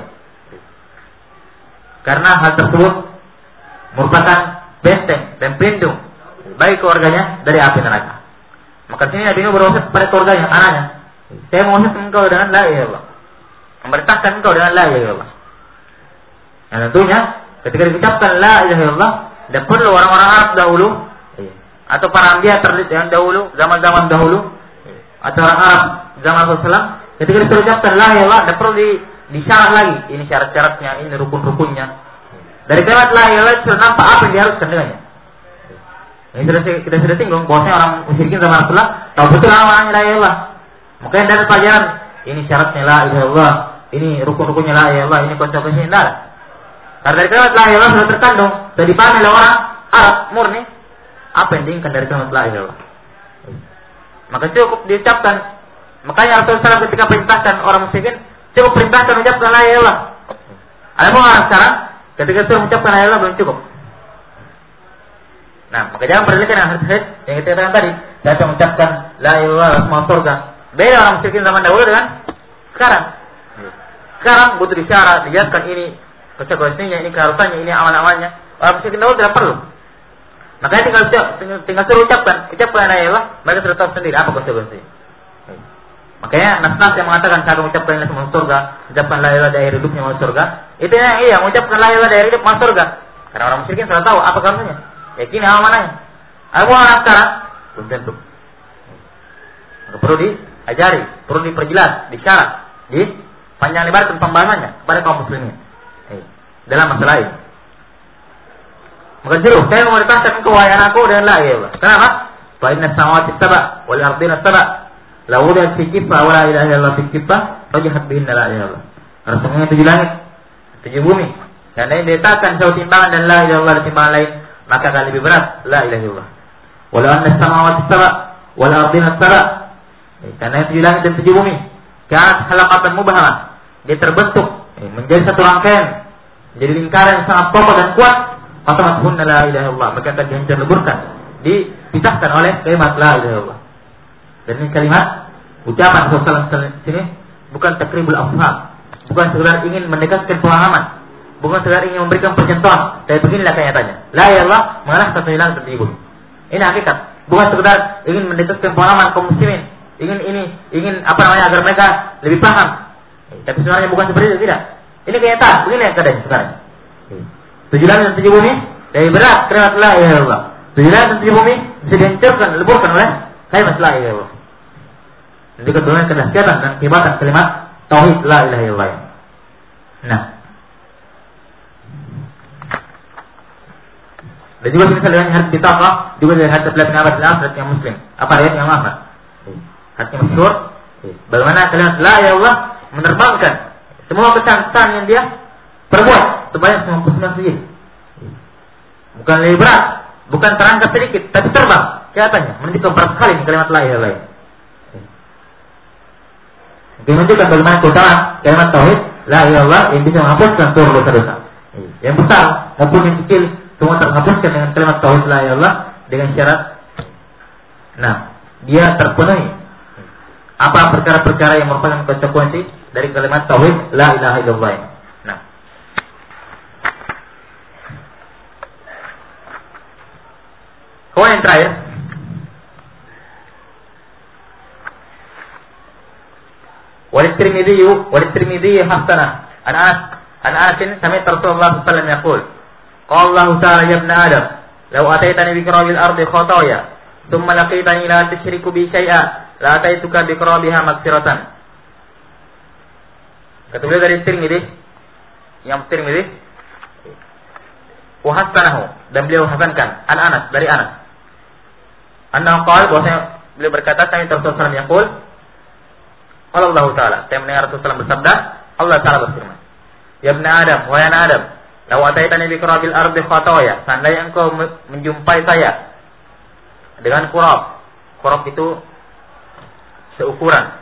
Karena hal tersebut merupakan benteng dan pelindung bagi keluarganya dari api neraka. Maka sini Nabi Nuh berwasiat kepada keluarganya, anaknya, saya mewasiatkan engkau dengan la ilaha illallah, memerintahkan engkau dengan la ilaha illallah. Dan tentunya ketika diucapkan la ilaha illallah, tidak perlu orang-orang Arab dahulu atau para anbiya yang dahulu, zaman-zaman dahulu, atau orang Arab zaman Rasulullah, ketika diucapkan la ilaha illallah, tidak perlu disyarat lagi. Ini syarat-syaratnya, ini rukun-rukunnya. Dari kalimat la ilaha illallah sudah nampak apa yang diharuskan dengannya. Ini kita sudah singgung bahwasanya orang musyrikin zaman Rasulullah tahu betul namanya la ilaha illallah. Makanya dari pelajaran ini syaratnya la ilaha illallah, ini rukun-rukunnya la ilaha illallah, ini konsekuensinya tidak ada. Karena dari kalimat la ilaha illallah sudah terkandung, sudah dipahami oleh orang Arab murni apa yang diinginkan dari kalimat la ilaha illallah. Maka cukup diucapkan. Makanya Rasulullah ketika perintahkan orang musyrikin, cukup perintahkan ucapkan la ilaha illallah. Adapun orang sekarang ketika sudah mengucapkan la ilaha illallah belum cukup. Nah, maka jangan perhatikan hadis yang kita katakan tadi, saya mengucapkan la ilaha illallah semua surga. Beda orang musyrikin zaman dahulu dengan sekarang. Sekarang butuh disyarat, dijelaskan ini konsekuensinya, ini keharusannya, ini amal-amalnya. Orang musyrikin dahulu tidak perlu. Makanya tinggal suruh ucapkan la ilaha illallah, mereka sudah tahu sendiri apa konsekuensinya. Makanya nas-nas yang mengatakan saya mengucapkan la ilaha surga, ucapkan la ilaha dari hidupnya masuk surga, itu yang iya mengucapkan la ilaha dari hidup masuk surga. Karena orang musyrikin sudah tahu apa keharusannya. Yakin apa mananya? Apa orang sekarang? Belum tentu. Maka perlu diajari, perlu diperjelas, disyarat, panjang lebar pembahasannya kepada kaum muslimin dalam masalah ini. Maka jelas saya memerintahkan engkau wahai anakku dengan la ilaha illallah. Kenapa? Fa inna samawati sab'a wal ardina sab'a la wudi'at fi kiffah wa la ilaha illallah fi kiffah fajahat bihinna la ilaha illallah. Karena semuanya 7 langit, 7 bumi. Dan ini diletakkan satu timbangan dan la ilaha illallah di timbangan lain, maka akan lebih berat la ilaha illallah. Walau anna samawati sab'a wal ardina sab'a, karena 7 langit dan 7 bumi kanat halaqatan mubhamah, dia terbentuk menjadi satu rangkaian, menjadi lingkaran yang sangat kokoh dan kuat, fatahunna la ilaha illallah, maka akan dihancur leburkan, dipisahkan oleh kalimat la ilaha illallah. Dan ini kalimat ucapan Rasulullah sini bukan takribul afham, bukan sekedar ingin mendekatkan pemahaman, bukan sekedar ingin memberikan percontohan, tapi beginilah kenyataannya. La ilaha illallah mengalahkan 7 langit dan 7 bumi. Ini hakikat, bukan sekedar ingin mendekatkan pemahaman kaum muslimin, ingin agar mereka lebih paham. Tapi sebenarnya bukan seperti itu, tidak. Ini kenyataan, beginilah yang keadaannya sekarang. 7 langit dan 7 bumi dari berat kalimat la ilaha illallah. 7 langit dan 7 bumi bisa dihancurkan, leburkan oleh kalimat la ilaha illallah. Jadi kedua kedahsyatan dan kehebatan kalimat tauhid la ilaha illallah. Nah, dan juga misalnya dengan hadis bitaqah, juga dari hadis Abdullah bin Abbas al-Asad yang muslim. Apa ayat yang Ahmad? Hadis masyhur, bagaimana kalimat la ilaha illallah menerbangkan semua kesan-kesan yang dia perbuat sebanyak 99 sujud. Bukan lebih berat, bukan terangkat sedikit, tapi terbang. Kelihatannya menunjukkan berat sekali kalimat la ilaha illallah. Ini menunjukkan bagaimana keutamaan kalimat tauhid la ilaha illallah yang bisa menghapuskan seluruh dosa-dosa. Yang besar maupun yang kecil semua terhapuskan dengan kalimat tauhid la ilaha illallah dengan syarat. Nah, dia terpenuhi apa perkara-perkara yang merupakan konsekuensi dari kalimat tauhid la ilaha illallah. Nah. Poin yang terakhir. Wal-Tirmidzi hasanah. Anas sami'tu Rasulullah sallallahu alaihi wasallam yaqul, qala Allah ta'ala ya ibn Adam, law ataitani bi qurabil ardi khataya, thumma laqitani la tusyriku bi syai'a, la ataituka bi qurabiha maghfiratan. Kata beliau dari Tirmidzi, yang Tirmidzi wa hasanahu, dan beliau hasankan Anas dari Anas. Anna qala, bahwasanya beliau berkata sami'tu Rasulullah sallallahu alaihi wasallam yaqul, Allah Ta'ala, saya mendengar Rasulullah bersabda, Allah Ta'ala berfirman, ya ibn Adam, wahai anak Adam, law ataitani bi qurabil ardi khataya, seandainya engkau menjumpai saya dengan qurab. Qurab itu seukuran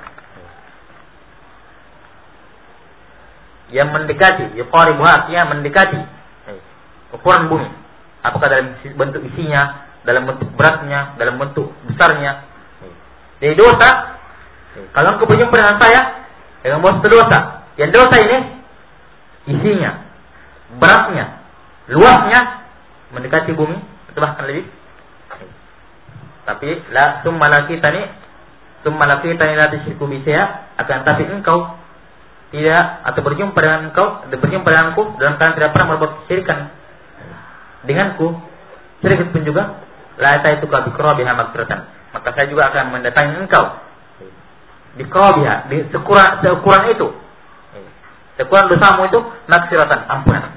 yang mendekati, yuqaribuha artinya mendekati ukuran bumi. Apakah dalam bentuk isinya, dalam bentuk beratnya, dalam bentuk besarnya. Jadi dosa, kalau engkau berjumpa dengan saya dengan membawa dosa, yang dosa ini isinya, beratnya, luasnya mendekati bumi atau bahkan lebih. Tapi la summa laqitani la tusyriku bi syai'a, akan tapi engkau tidak atau berjumpa denganku dalam keadaan tidak pernah berbuat kesyirikan denganku, syirik pun juga, la taituka bi qurabiha maghfiratan, maka saya juga akan mendatangi engkau di qurabiha, di seukuran itu, seukuran dosamu itu, maghfiratan, ampunan.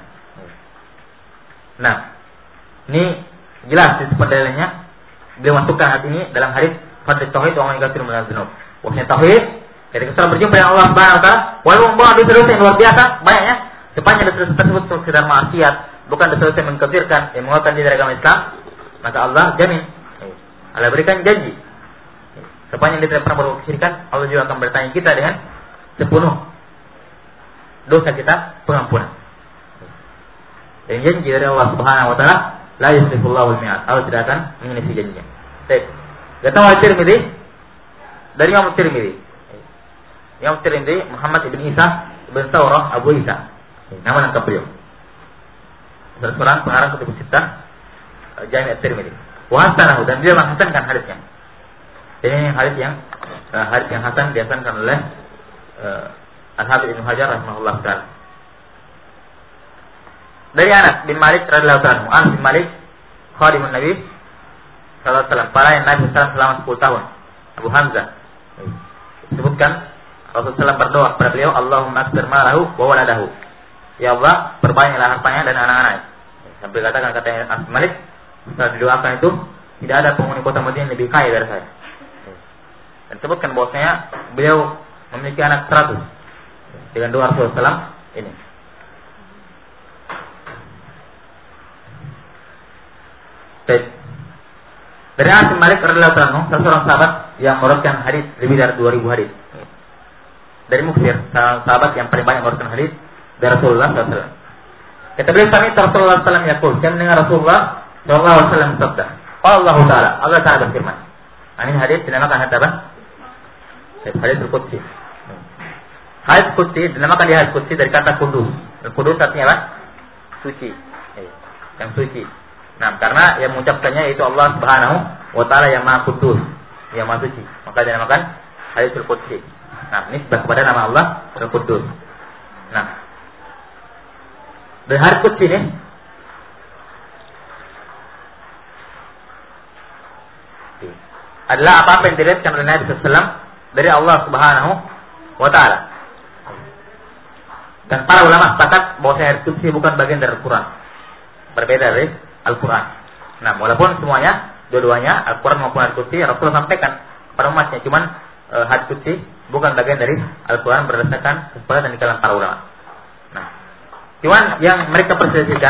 Nah, ini jelas di pendalilannya. Beliau masukkan hal ini dalam hadis fadl tauhid wa man yakfur min az-dzunub. Wahai tauhid, ketika seorang berjumpa dengan Allah Subhanahu wa taala, walaupun membawa dosa-dosa yang luar biasa banyaknya, sepanjang dosa tersebut sekedar maksiat, bukan dosa-dosa yang mengkafirkan, yang mengeluarkan dia dari agama Islam, maka Allah jamin, Allah berikan janji, sepanjang dia tidak pernah berbuat kesyirikan, Allah juga akan bertanya kita dengan sepenuh dosa kita pengampunan. Dan janji dari Allah Subhanahu wa taala, la yukhlifullahu al-mi'ad, Allah tidak akan mengingkari janjinya. Baik. Kata Al-Tirmidzi, dari Imam Tirmidzi. Imam Tirmidzi Muhammad ibn Isa ibn Thawrah Abu Isa. Nama lengkap beliau. Seorang pengarang kutub sittah Jami' At-Tirmidzi. Wa hasanahu, dan beliau menghasankan hadisnya. Ini hadis yang hasan dihasankan oleh Al-Hafidz Ibnu Hajar rahimahullah taala. Dari Anas bin Malik radhiyallahu anhu. Anas bin Malik khadimun Nabi sallallahu alaihi wasallam, pelayan Nabi sallallahu alaihi wasallam selama 10 tahun. Abu Hamzah. Disebutkan Rasulullah SAW berdoa kepada beliau, Allahumma akthir malahu wa waladahu. Ya Allah, perbanyaklah hartanya dan anak-anaknya. Sampai katakan katanya Anas bin Malik, setelah didoakan itu, tidak ada penghuni kota Madinah yang lebih kaya dari saya. Dan disebutkan bahwasanya beliau memiliki anak 100 dengan doa Rasulullah SAW ini. Dari Anas bin Malik radhiyallahu anhu, seorang sahabat yang meriwayatkan hadis lebih dari 2000 hadis. Dari Muksir, sahabat yang paling banyak meriwayatkan hadis dari Rasulullah SAW. Kata beliau, kami Rasulullah SAW yaqul, kami mendengar Rasulullah SAW bersabda, Allah Ta'ala, Allah Ta'ala berfirman. Ini hadis dinamakan hadis apa? Hadis Al-Qudsi. Hadis Qudsi dinamakan dia hadis Qudsi dari kata kudus. Kudus artinya apa? Suci. Yang suci. Nah, karena yang mengucapkannya itu Allah Subhanahu wa taala yang Maha Kudus, yang Maha Suci. Maka dinamakan Hadisul Qudsi. Nah, ini sebab kepada nama Allah Al-Qudus. Nah, dari hadis Qudsi ini adalah apa-apa yang diriwayatkan oleh Nabi SAW dari Allah Subhanahu wa taala. Dan para ulama sepakat bahwa hadis Qudsi bukan bagian dari Al-Quran. Berbeda dari Al-Quran. Nah, walaupun semuanya, dua-duanya Al-Quran maupun Al-Qudsi Rasulullah sampaikan kepada umatnya, cuman hadis Qudsi bukan bagian dari Al-Quran berdasarkan kesepakatan di kalangan para ulama. Nah, cuman yang mereka perselisihkan,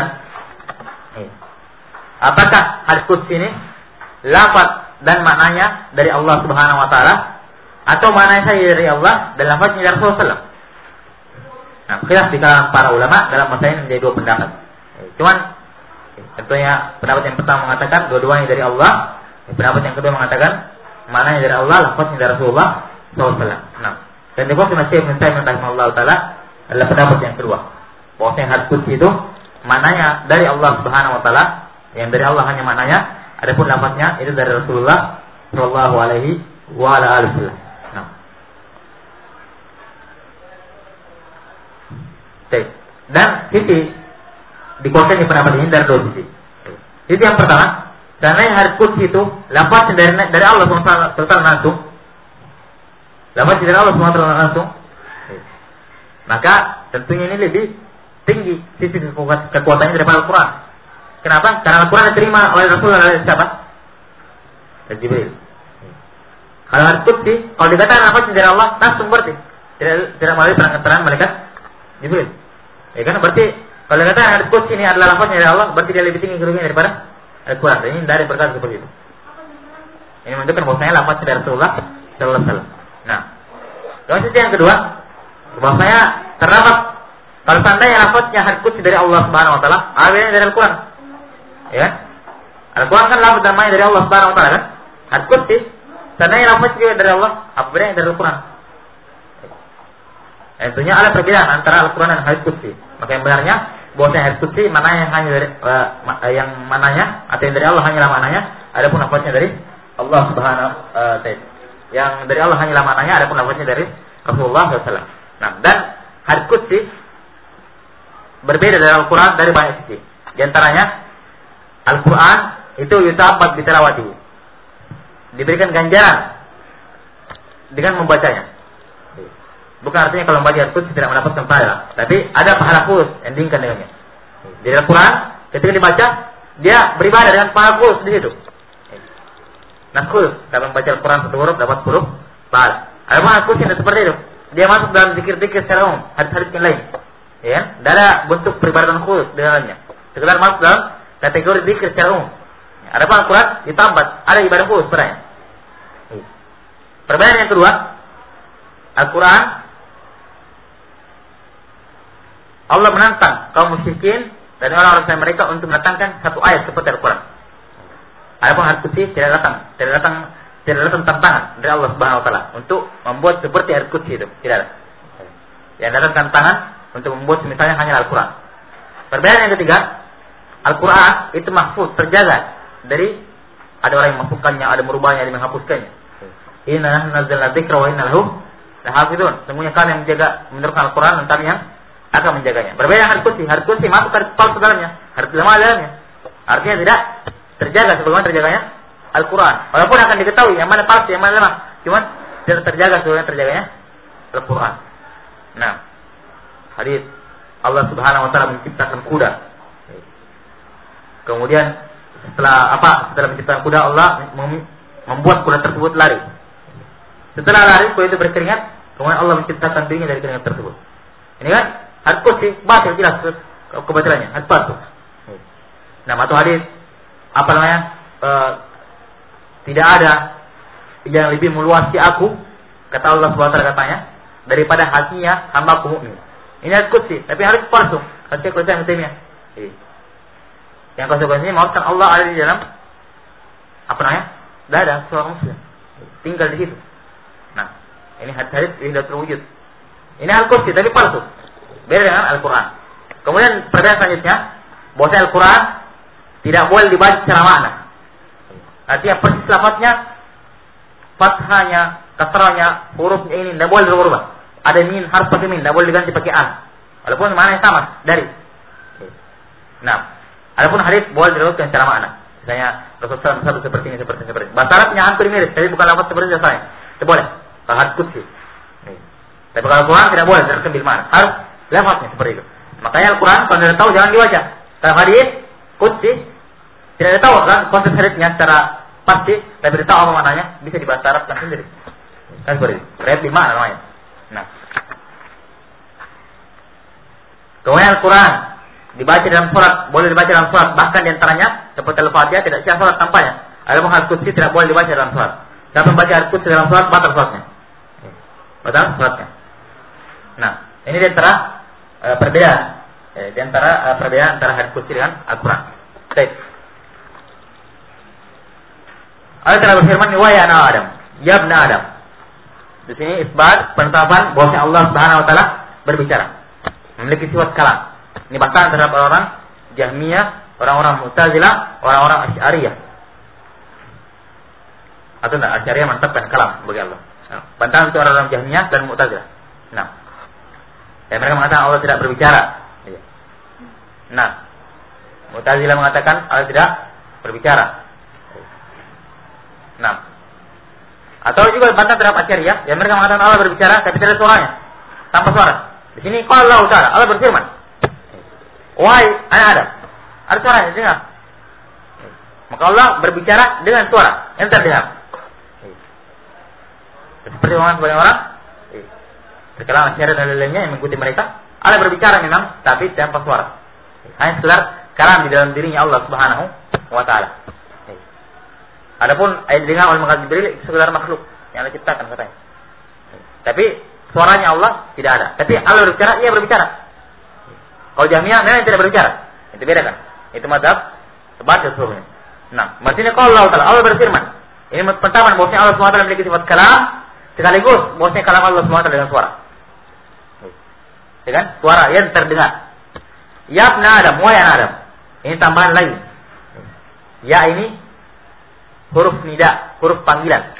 apakah hadis Qudsi ini lafaz dan maknanya dari Allah Subhanahu wa taala atau maknanya dari Allah dan lafaznya dari Rasulullah. Nah, khilaf di kalangan para ulama dalam masalah ini menjadi dua pendapat. Cuman tentunya pendapat yang pertama mengatakan dua-duanya dari Allah, pendapat yang kedua mengatakan maknanya dari Allah, lafaznya dari Rasulullah SAW. Nah, Dan dikuatkan Syekh Ibnu Taimiyah rahimahullah taala adalah pendapat yang kedua. Bahwasanya hadis qudsi itu maknanya dari Allah Subhanahu wa taala, yang dari Allah hanya maknanya, adapun lafaznya itu dari Rasulullah sallallahu alaihi wa ala alihi wasallam. Nah. Dan sisi dikuatkan pendapat ini dari dua sisi. Sisi yang pertama, karena hadis qudsi itu lafaznya dari Allah Subhanahu wa taala langsung. Lafaz dari Allah Subhanahu wa taala langsung. Maka tentunya ini lebih tinggi sisi kekuatannya daripada Al-Quran. Kenapa? Karena Al-Quran diterima oleh Rasulullah dari siapa? Dari Jibril. Kalau hadis qudsi, kalau dikatakan lafaz dari Allah langsung berarti tidak melalui perantaraan malaikat Jibril. Ya kan, berarti kalau dikatakan hadis qudsi ini adalah lafaznya dari Allah, berarti dia lebih tinggi kedudukannya daripada Al-Quran. Ini dari berkata seperti itu. Ini menunjukkan bahwasanya lafaz dari Rasulullah sallallahu alaihi wasallam. Nah, kalau sisi yang kedua, bahwasanya terdapat kalau seandainya lafaznya hadis qudsi dari Allah Subhanahu wa taala, artinya dari Al-Quran. Ya. Al-Quran kan lafaz namanya dari Allah Subhanahu wa taala kan? Hadis qudsi seandainya lafaz juga dari Allah, apa bedanya dari Al-Quran? Tentunya ada perbedaan antara Al-Quran dan hadis qudsi. Maka yang benarnya bahwasanya hadis qudsi maknanya hanya dari yang mananya atau yang dari Allah hanyalah maknanya, adapun lafaznya dari Allah Subhanahu wa taala. Yang dari Allah hanyalah maknanya, adapun lafaznya dari Rasulullah sallallahu alaihi wasallam. Nah, dan hadis qudsi berbeda dari Al-Quran dari banyak sisi. Di antaranya Al-Quran itu yutabat bitilawati, diberikan ganjaran dengan membacanya. Bukan artinya kalau membaca hadis qudsi tidak mendapatkan pahala, tapi ada pahala khusus yang diinginkan dengannya. Jadi Al-Quran ketika dibaca dia beribadah dengan pahala khusus di situ. Nah, khusus kalau membaca Al-Quran satu huruf dapat 10 pahala. Ada pahala khusus yang seperti itu. Dia masuk dalam zikir-zikir secara umum, hadis-hadis yang lain. Ya, tidak ada bentuk peribadatan khusus di dalamnya. Sekedar masuk dalam kategori zikir secara umum. Ada Al-Quran ditambah, ada ibadah khusus padanya. Perbedaan yang kedua, Al-Quran Allah menantang kaum musyrikin dan orang-orang selain mereka untuk mendatangkan satu ayat seperti Al-Quran. Adapun hadis qudsi tidak datang tantangan dari Allah Subhanahu wa taala untuk membuat seperti hadis qudsi itu, tidak ada. Yang datang tantangan untuk membuat misalnya hanya Al-Quran. Perbedaan yang ketiga, Al-Quran itu mahfuz, terjaga dari ada orang yang memasukkannya, ada merubahnya, ada yang menghapuskannya. Inna nahnu nazzalna dzikra wa inna lahu lahafizun. Semuanya kami yang menjaga menurunkan Al-Quran dan kami yang akan menjaganya. Berbeda hadis qudsi masuk hadis palsu dalamnya, hadis lemah dalamnya. Artinya tidak terjaga sebagaimana terjaganya Al-Quran. Walaupun akan diketahui yang mana palsu, yang mana lemah, cuman tidak terjaga sebagaimana terjaganya Al-Quran. Nah, hadis Allah Subhanahu wa taala menciptakan kuda. Kemudian setelah menciptakan kuda, Allah membuat kuda tersebut lari. Setelah lari kuda itu berkeringat, kemudian Allah menciptakan dirinya dari keringat tersebut. Ini kan hadis qudsi batil, jelas kebatilannya, hadis palsu. Nah, atau hadis tidak ada yang lebih meluasi aku, kata Allah Subhanahu wa taala katanya, daripada hatinya hamba-Ku mukmin. Ini hadis qudsi, tapi hadis palsu. Hadis qudsi yang Taimiyah. Yang konsekuensinya maksudkan Allah ada di dalam dada seorang muslim, tinggal di situ. Nah, ini hadis sudah terwujud. Ini Al-Qudsi tapi palsu. Beda dengan Al-Quran. Kemudian perbedaan selanjutnya, bahwa Al-Quran tidak boleh dibaca secara makna. Artinya persis lafaznya, fathahnya, kasrahnya, hurufnya ini tidak boleh dirubah. Ada min, harus pakai min, tidak boleh diganti pakai an. Walaupun maknanya sama, dari. Nah, adapun hadis boleh dirubahkan secara makna. Misalnya Rasulullah SAW seperti ini. Bahasa Arabnya hampir mirip, tapi bukan lafaz seperti biasanya. Itu boleh. Kalau hadis qudsi. Tapi kalau Al-Quran tidak boleh dirubahkan bil makna. Harus lafaznya seperti itu. Makanya Al-Quran kalau tidak tahu jangan dibaca. Kalau hadis qudsi tidak tahu kan konsep hadisnya secara pasti, tapi tidak tahu apa maknanya, bisa dibahas Arabkan sendiri. Kan seperti itu. Rep bil makna namanya. Nah, kemudian Al-Quran dibaca dalam sholat, boleh dibaca dalam sholat, bahkan diantaranya seperti Al-Fatihah tidak sah sholat tanpanya. Adapun hadis qudsi tidak boleh dibaca dalam sholat. Siapa membaca hadis qudsi dalam sholat, batal sholatnya. Batal sholatnya. Nah, ini diantara perbedaan, perbedaan antara hadis qudsi dengan Al-Quran. Baik. Allah telah berfirman, "Wa ya Adam, ya ibna Adam." Di sini isbat penetapan bahwa Allah Subhanahu wa taala berbicara, memiliki sifat kalam. Ini bantahan terhadap orang Jahmiyah, orang-orang Mu'tazilah, orang-orang Asy'ariyah. Atau enggak, Asy'ariyah menetapkan kalam bagi Allah. Nah, bantahan untuk orang-orang Jahmiyah dan Mu'tazilah. Nah, mereka mengatakan Allah tidak berbicara. Nah, Mu'tazilah mengatakan Allah tidak berbicara. Nah, atau juga bantahan terhadap Asy'ariyah, yang mereka mengatakan Allah berbicara tapi tidak ada suaranya, tanpa suara. Di sini qala Allah Ta'ala, Allah berfirman, wahai anak Adam, ada suaranya, dengar. Maka Allah berbicara dengan suara yang terdengar. Seperti sebagian orang terkenal Asy'ariyah dan lainnya yang mengikuti mereka, Allah berbicara memang tapi tanpa suara. Hanya sekedar kalam di dalam dirinya Allah Subhanahu wa taala. Adapun ayat dengar oleh malaikat Jibril sekedar makhluk yang Allah ciptakan katanya. Tapi suaranya Allah tidak ada. Tapi Allah berbicara, ia berbicara. Kalau Jahmiyah memang tidak berbicara. Itu beda kan? Itu mazhab sebatas seluruhnya. Nah, maksudnya kalau Allah berfirman. Ini penetapan bahwasanya Allah SWT memiliki sifat kalam, sekaligus bahwasanya kalam Allah SWT dengan suara. Ya kan? Suara yang terdengar. Ya ibna Adam, wahai anak Adam. Ini tambahan lagi. Ya ini huruf nida, huruf panggilan.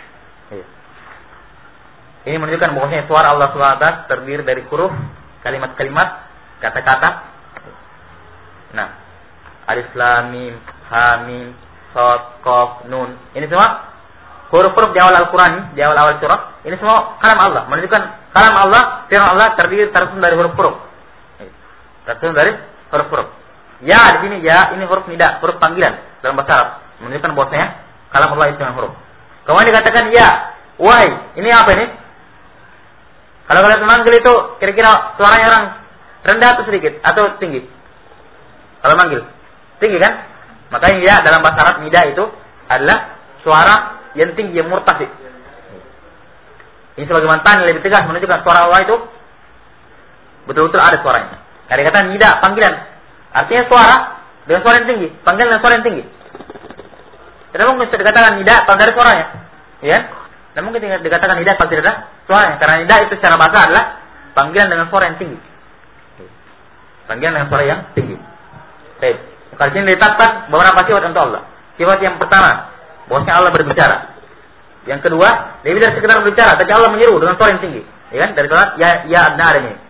Ini menunjukkan bahwasanya suara Allah SWT terdiri dari huruf, kalimat-kalimat, kata-kata. Nah, alif lam mim, ha mim, shad, qaf, nun. Ini semua huruf-huruf di awal Al-Qur'an, di awal-awal surah. Ini semua kalam Allah, menunjukkan kalam Allah, firman Allah tersusun dari huruf-huruf. Tersusun dari huruf-huruf. Ya di sini ya, ini huruf nida, huruf panggilan dalam bahasa Arab, menunjukkan bahwasanya kalam Allah itu dengan huruf. Kemudian dikatakan ya, wahai, ini apa ini? Kalau kalian memanggil itu kira-kira suaranya orang rendah atau sedikit atau tinggi? Kalau manggil tinggi kan? Makanya ya dalam bahasa Arab nida itu adalah suara yang tinggi, yang murtafi. Ini sebagai mantan lebih tegas menunjukkan suara Allah itu betul-betul ada suaranya. Karena dikatakan nida panggilan, artinya suara dengan suara yang tinggi, panggilan dengan suara yang tinggi. Tidak mungkin dikatakan nida kalau dari suaranya, ya? Tidak mungkin dikatakan nida kalau tidak ada suaranya. Karena nida itu secara bahasa adalah panggilan dengan suara yang tinggi. Panggilan dengan suara yang tinggi. Baik. Kalau sini ditetapkan beberapa sifat untuk Allah. Sifat yang pertama, bahwasanya Allah berbicara. Yang kedua, dia tidak sekedar berbicara, tapi Allah menyeru dengan suara yang tinggi. Ya kan? Dari suara ya ibna Adam ini.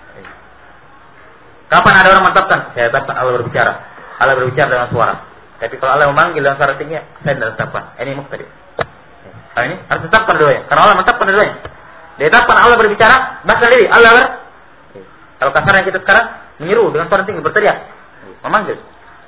Kapan ada orang menetapkan? Saya tetapkan Allah berbicara. Allah berbicara dengan suara. Tapi kalau Allah memanggil dengan suara tinggi, saya tidak tetapkan. Ini muqtadi. Nah ini harus tetapkan dua-duanya. Karena Allah menetapkan dua-duanya. Dia tetapkan Allah berbicara, bahkan diri Allah kalau kasarnya kita sekarang menyeru dengan suara tinggi, berteriak, memanggil.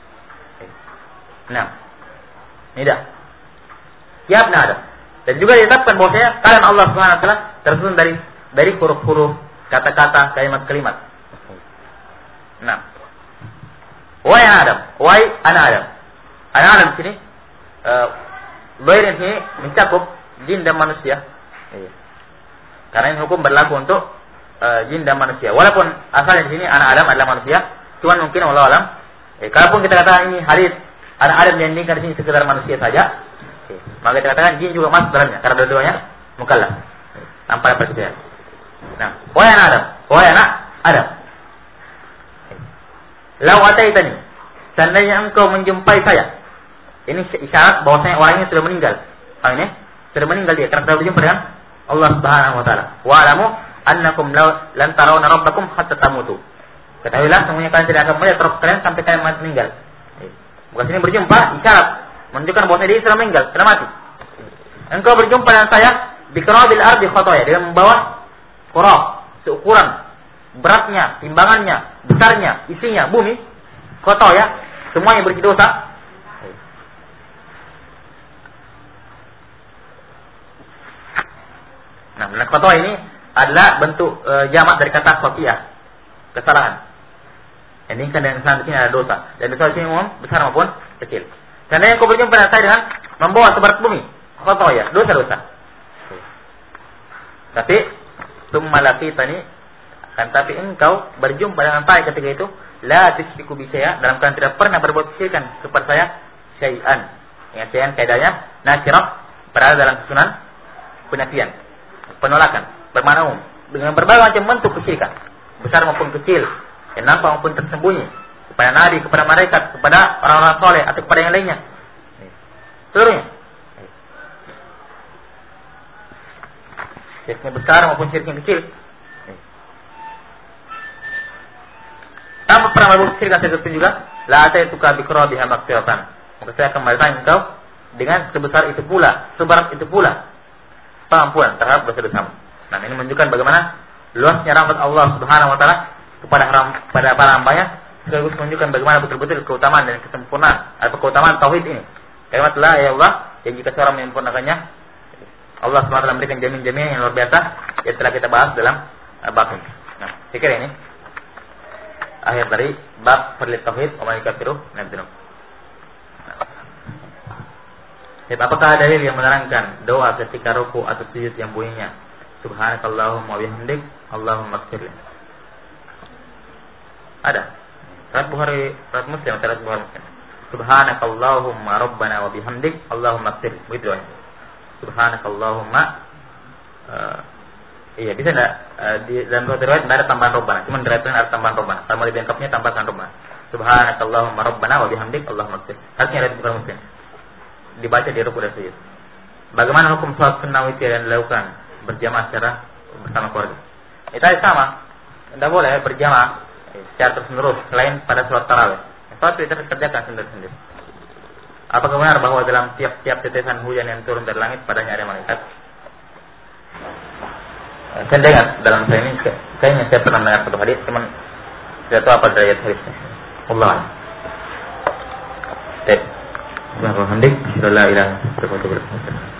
Nah, ini dah. Ya ibna Adam. Dan juga ditetapkan bahwasanya kalam Allah Subhanahu wa taala tersusun dari huruf-huruf, kata-kata, kalimat-kalimat. Nah, wahai Adam, wahai anak Adam. Anak Adam sini, Doir ini sini mencakup jin dan manusia. Karena ini hukum berlaku untuk jin dan manusia. Walaupun asalnya di sini anak Adam adalah manusia, cuman mungkin wallahu alam. Kalaupun kita katakan ini hadis anak Adam yang di sini sekedar manusia saja, maka kita katakan jin juga masuk dalamnya karena dua-duanya mukallaf. Tanpa perbedaan. Nah, wahai anak Adam, wahai anak Adam. Lau ataitani, seandainya engkau menjumpai saya. Ini isyarat bahwasanya orang ini sudah meninggal. Ini sudah meninggal dia karena telah berjumpa dengan Allah Subhanahu wa taala. Wa alamu annakum lan tarawna rabbakum hatta tamutu. Ketahuilah semuanya kalian tidak akan melihat Rabb kalian sampai kalian meninggal. Bukan sini berjumpa isyarat menunjukkan bahwasanya dia sudah meninggal, sudah mati. Engkau berjumpa dengan saya di qarabil ardi khataya dengan membawa qurab seukuran beratnya, timbangannya, besarnya, isinya bumi, khataya, semuanya berisi dosa. Nah, khata ini adalah bentuk jamak dari kata khati'ah, kesalahan. Ini kan dengan kesalahan ini ada dosa. Dan dosa ini umum besar maupun kecil. Karena yang kau berjumpa dengan saya dengan membawa seberat bumi, khata dosa-dosa. Tapi tsumma laqitani, kan tapi engkau berjumpa dengan saya ketika itu la tusyriku bi syai'a, dalam keadaan tidak pernah berbuat syirikan kepada saya syai'an. Yang syai'an kaidahnya nakirah berada dalam susunan penafian. penolakan, bermakna umum dengan berbagai macam bentuk kesyirikan, besar maupun kecil, yang nampak maupun tersembunyi, kepada nabi, kepada malaikat, kepada orang-orang soleh atau kepada yang lainnya. Seluruhnya. Syirknya besar maupun syirknya kecil. Tanpa pernah melakukan syirk seperti juga, la ataituka biqrabiha maghfiratan. Maka saya akan membalaskan engkau dengan sebesar itu pula, seberat itu pula pengampunan terhadap dosa-dosamu. Nah, ini menunjukkan bagaimana luasnya rahmat Allah Subhanahu wa taala kepada para hamba-Nya, sekaligus menunjukkan bagaimana betul-betul keutamaan dan kesempurnaan atau keutamaan tauhid ini. Kalimat la ilaha illallah yang jika seorang menyempurnakannya, Allah Subhanahu wa taala memberikan jamin-jaminan yang luar biasa yang telah kita bahas dalam bab ini. Nah, saya kira ini akhir dari bab perlit tauhid wa man kafiru nabdinu. Apakah ada dalil yang menerangkan doa ketika ruku atau sujud yang bunyinya subhanakallahumma wa bihamdik Allahumma ighfirli? Ada. Sahih Bukhari, Sahih Muslim, Sahih Bukhari Muslim. Subhanakallahumma rabbana wa bihamdik Allahumma ighfirli. Begitu doanya. Subhanakallahumma iya, bisa enggak di dalam suatu riwayat enggak ada tambahan robbana, cuma diriwayatkan ada tambahan robbana. Sama lebih lengkapnya tambahkan robbana. Subhanakallahumma rabbana wa bihamdik Allahumma ighfir. Artinya ada Bukhari Muslim. Dibaca di rukuk dan sujud. Bagaimana hukum salat sunnah witir yang dilakukan berjamaah secara bersama keluarga? Itu sama. Tidak boleh berjamaah secara terus-menerus selain pada salat tarawih. Salat witir kerjakan sendiri-sendiri. Apakah benar bahwa dalam tiap-tiap tetesan hujan yang turun dari langit padanya ada malaikat? Saya dengar dalam saya ini, kayaknya saya pernah mendengar satu hadis, cuman tidak tahu apa derajat hadisnya. Allah. Baik. Alhamdulillah, la ilaha illallah.